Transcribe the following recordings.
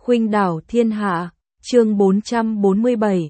Khuynh đảo thiên hạ, chương 447,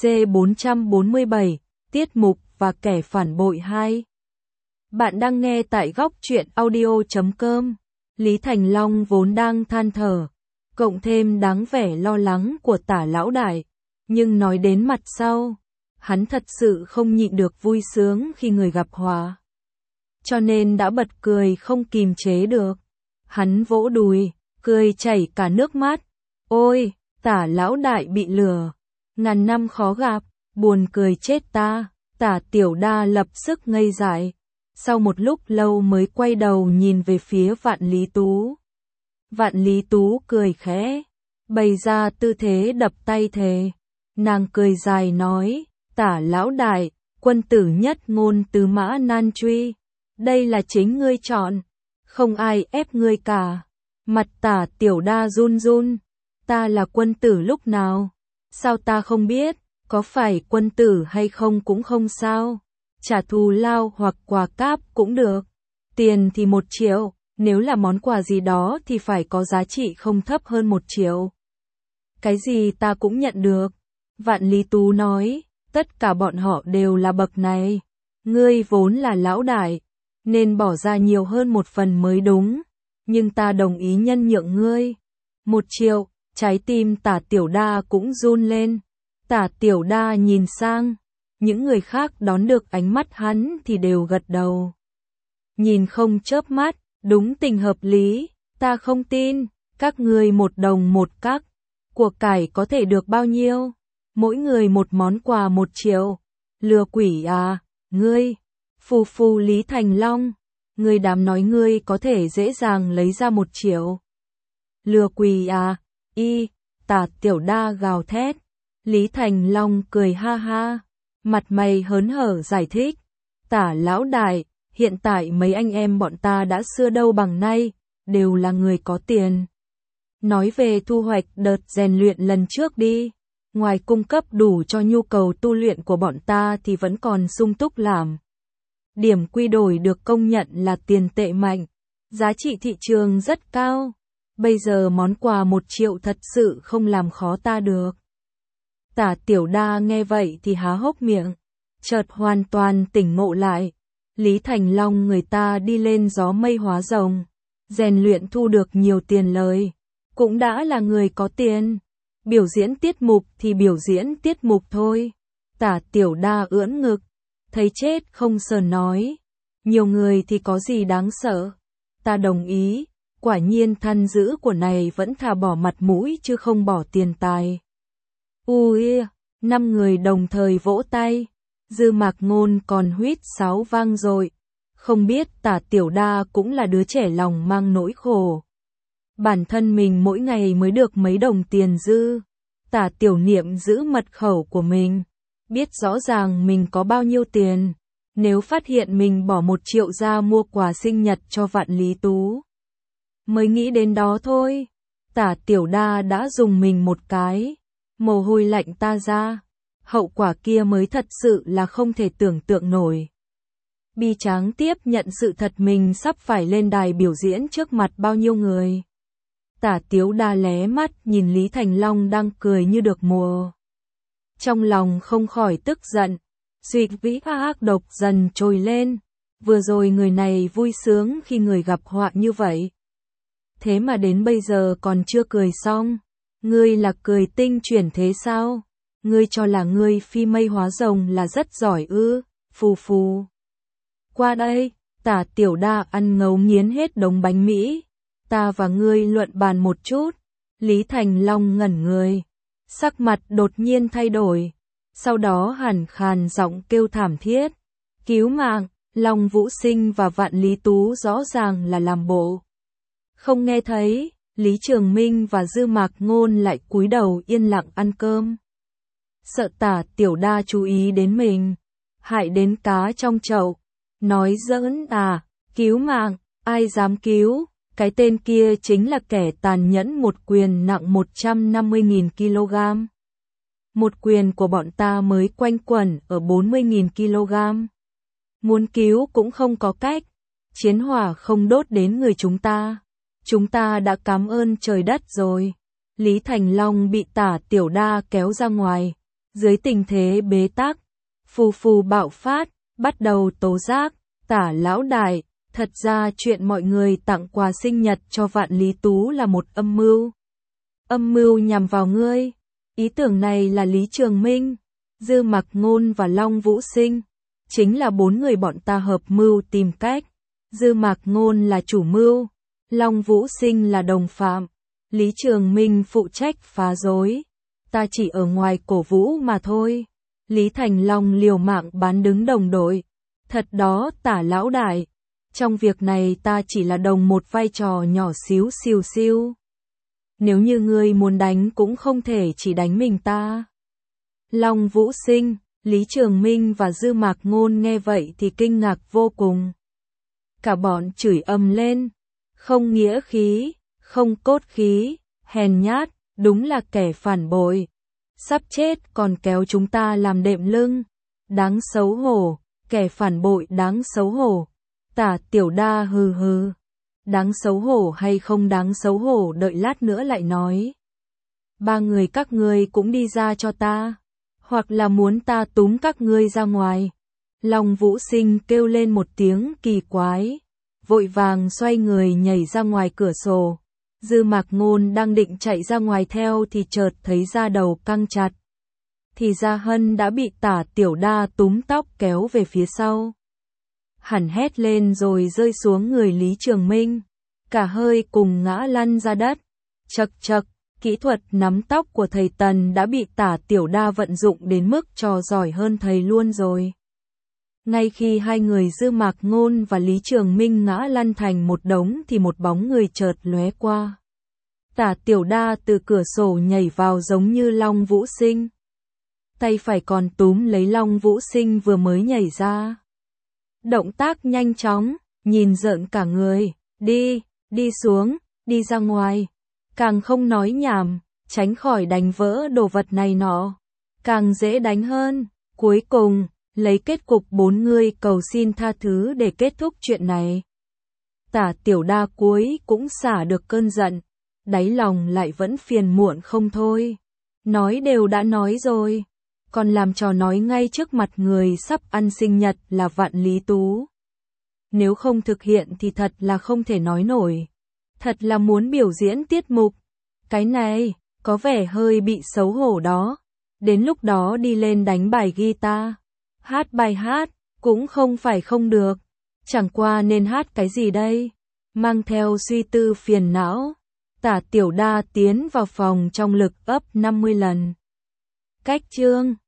C447, tiết mục và kẻ phản bội 2. Bạn đang nghe tại góc truyện audio.com. Lý Thành Long vốn đang than thở, cộng thêm đáng vẻ lo lắng của Tả lão đại, nhưng nói đến mặt sau, hắn thật sự không nhịn được vui sướng khi người gặp họa. Cho nên đã bật cười không kìm chế được. Hắn vỗ đùi, cười chảy cả nước mắt. Ôi, Tả lão đại bị lừa, ngàn năm khó gặp, buồn cười chết ta. Tả Tiểu Đa lập sức ngây dại, sau một lúc lâu mới quay đầu nhìn về phía Vạn Lý Tú. Vạn Lý Tú cười khẽ, bày ra tư thế đập tay thề. Nàng cười dài nói, Tả lão đại, quân tử nhất ngôn tứ mã nan truy, đây là chính ngươi chọn, không ai ép ngươi cả. Mặt Tả Tiểu Đa run run, ta là quân tử lúc nào? Sao ta không biết, có phải quân tử hay không cũng không sao, trả thù lao hoặc quà cáp cũng được. Tiền thì 1 triệu, nếu là món quà gì đó thì phải có giá trị không thấp hơn 1 triệu. Cái gì ta cũng nhận được. Vạn Lý Tú nói, tất cả bọn họ đều là bậc này. Ngươi vốn là lão đại, nên bỏ ra nhiều hơn 1 phần mới đúng. Nhưng ta đồng ý nhân nhượng ngươi. 1 triệu, trái tim Tả Tiểu Đa cũng run lên. Tả Tiểu Đa nhìn sang, những người khác đón được ánh mắt hắn thì đều gật đầu. Nhìn không chớp mắt, đúng tình hợp lý, ta không tin, các ngươi 1 đồng 1 các, của cải có thể được bao nhiêu? Mỗi người 1 món quà 1 triệu, lừa quỷ à, ngươi, phù Lý Thành Long, ngươi dám nói ngươi có thể dễ dàng lấy ra 1 triệu. Lừa quỷ à, Tả Tiểu Đa gào thét. Lý Thành Long cười ha ha, mặt mày hớn hở giải thích, Tả lão đại, hiện tại mấy anh em bọn ta đã xưa đâu bằng nay, đều là người có tiền. Nói về thu hoạch đợt rèn luyện lần trước đi, ngoài cung cấp đủ cho nhu cầu tu luyện của bọn ta thì vẫn còn sung túc làm. Điểm quy đổi được công nhận là tiền tệ mạnh, giá trị thị trường rất cao, bây giờ món quà 1 triệu thật sự không làm khó ta được. Tả Tiểu Đa nghe vậy thì há hốc miệng, chợt hoàn toàn tỉnh ngộ lại. Lý Thành Long người ta đi lên gió mây hóa rồng, rèn luyện thu được nhiều tiền lời, cũng đã là người có tiền. Biểu diễn tiết mục thì biểu diễn tiết mục thôi. Tả Tiểu Đa ưỡn ngực, thấy chết không sờn nói, nhiều người thì có gì đáng sợ. Ta đồng ý, quả nhiên thân dữ của này vẫn thà bỏ mặt mũi chứ không bỏ tiền tài. Ui, 5 người đồng thời vỗ tay, Dư Mạc Ngôn còn huýt sáo vang dội. Không biết Tả Tiểu Đa cũng là đứa trẻ lòng mang nỗi khổ. Bản thân mình mỗi ngày mới được mấy đồng tiền dư. Tả Tiểu Niệm giữ mật khẩu của mình, biết rõ ràng mình có bao nhiêu tiền. Nếu phát hiện mình bỏ 1 triệu ra mua quà sinh nhật cho Vạn Lý Tú, mới nghĩ đến đó thôi. Tả Tiểu Đa đã dùng mình một cái, mồ hôi lạnh ta ra. Hậu quả kia mới thật sự là không thể tưởng tượng nổi. Bi tráng tiếp nhận sự thật mình sắp phải lên đài biểu diễn trước mặt bao nhiêu người. Tả Tiểu Đa lé mắt nhìn Lý Thành Long đang cười như được mùa. Trong lòng không khỏi tức giận, suy vĩ ác độc dần trồi lên. Vừa rồi người này vui sướng khi người gặp họa như vậy. Thế mà đến bây giờ còn chưa cười xong. Ngươi là cười tinh chuyển thế sao? Ngươi cho là ngươi phi mây hóa rồng là rất giỏi ư? Phù. Qua đây, Tả Tiểu Đa ăn ngấu nghiến hết đống bánh Mỹ. Ta và ngươi luận bàn một chút. Lý Thành Long ngẩn người, sắc mặt đột nhiên thay đổi, sau đó hẳn khàn giọng kêu thảm thiết. Cứu mạng, Long Vũ Sinh và Vạn Lý Tú rõ ràng là làm bộ không nghe thấy. Lý Trường Minh và Dư Mạc Ngôn lại cúi đầu yên lặng ăn cơm. Sợ Tả Tiểu Đa chú ý đến mình, hại đến cá trong chậu. Nói giỡn à, cứu mạng, ai dám cứu, cái tên kia chính là kẻ tàn nhẫn. Một quyền nặng 150.000 kg. Một quyền của bọn ta mới quanh quẩn ở 40.000 kg. Muốn cứu cũng không có cách, chiến hỏa không đốt đến người chúng ta. Chúng ta đã cảm ơn trời đất rồi. Lý Thành Long bị Tả Tiểu Đa kéo ra ngoài. Dưới tình thế bế tắc, phù phù bạo phát, bắt đầu tố giác. Tả lão đại, thật ra chuyện mọi người tặng quà sinh nhật cho Vạn Lý Tú là một âm mưu. Âm mưu nhằm vào ngươi. Ý tưởng này là Lý Trường Minh, Dư Mạc Ngôn và Long Vũ Sinh. Chính là 4 người bọn ta hợp mưu tìm cách. Dư Mạc Ngôn là chủ mưu, Long Vũ Sinh là đồng phạm, Lý Trường Minh phụ trách phá rối. Ta chỉ ở ngoài cổ vũ mà thôi. Lý Thành Long liều mạng bán đứng đồng đội. Thật đó Tả lão đại. Trong việc này ta chỉ là đồng một vai trò nhỏ xíu xiu xiu. Nếu như ngươi muốn đánh cũng không thể chỉ đánh mình ta. Long Vũ Sinh, Lý Trường Minh và Dư Mạc Ngôn nghe vậy thì kinh ngạc vô cùng. Cả bọn chửi ầm lên. Không nghĩa khí, không cốt khí, hèn nhát, đúng là kẻ phản bội. Sắp chết còn kéo chúng ta làm đệm lưng. Đáng xấu hổ, kẻ phản bội đáng xấu hổ. Tả Tiểu Đa hừ hừ. Đáng xấu hổ hay không đáng xấu hổ đợi lát nữa lại nói. 3 người các ngươi cũng đi ra cho ta. Hoặc là muốn ta túm các ngươi ra ngoài. Long Vũ Sinh kêu lên một tiếng kỳ quái. Vội vàng xoay người nhảy ra ngoài cửa sổ. Dư Mạc Ngôn đang định chạy ra ngoài theo thì chợt thấy da đầu căng chặt. Thì ra Hân đã bị Tả Tiểu Đa túm tóc kéo về phía sau. Hẳn hét lên rồi rơi xuống người Lý Trường Minh. Cả hơi cùng ngã lăn ra đất. Chậc chậc, kỹ thuật nắm tóc của thầy Tần đã bị Tả Tiểu Đa vận dụng đến mức trò giỏi hơn thầy luôn rồi. Ngay khi hai người Dư Mạc Ngôn và Lý Trường Minh ngã lăn thành một đống thì một bóng người chợt lóe qua. Tả Tiểu Đa từ cửa sổ nhảy vào giống như Long Vũ Sinh. Tay phải còn túm lấy Long Vũ Sinh vừa mới nhảy ra. Động tác nhanh chóng, nhìn rợn cả người. Đi xuống, đi ra ngoài. Càng không nói nhảm, tránh khỏi đánh vỡ đồ vật này nọ. Càng dễ đánh hơn. Cuối cùng, lấy kết cục 4 người cầu xin tha thứ để kết thúc chuyện này. Tả Tiểu Đa cuối cũng xả được cơn giận. Đáy lòng lại vẫn phiền muộn không thôi. Nói đều đã nói rồi. Còn làm trò nói ngay trước mặt người sắp ăn sinh nhật là Vạn Lý Tú. Nếu không thực hiện thì thật là không thể nói nổi. Thật là muốn biểu diễn tiết mục. Cái này, có vẻ hơi bị xấu hổ đó. Đến lúc đó đi lên đánh bài guitar. Hát bài hát, cũng không phải không được. Chẳng qua nên hát cái gì đây? Mang theo suy tư phiền não. Tả Tiểu Đa tiến vào phòng trong lực ấp 50 lần. Cách chương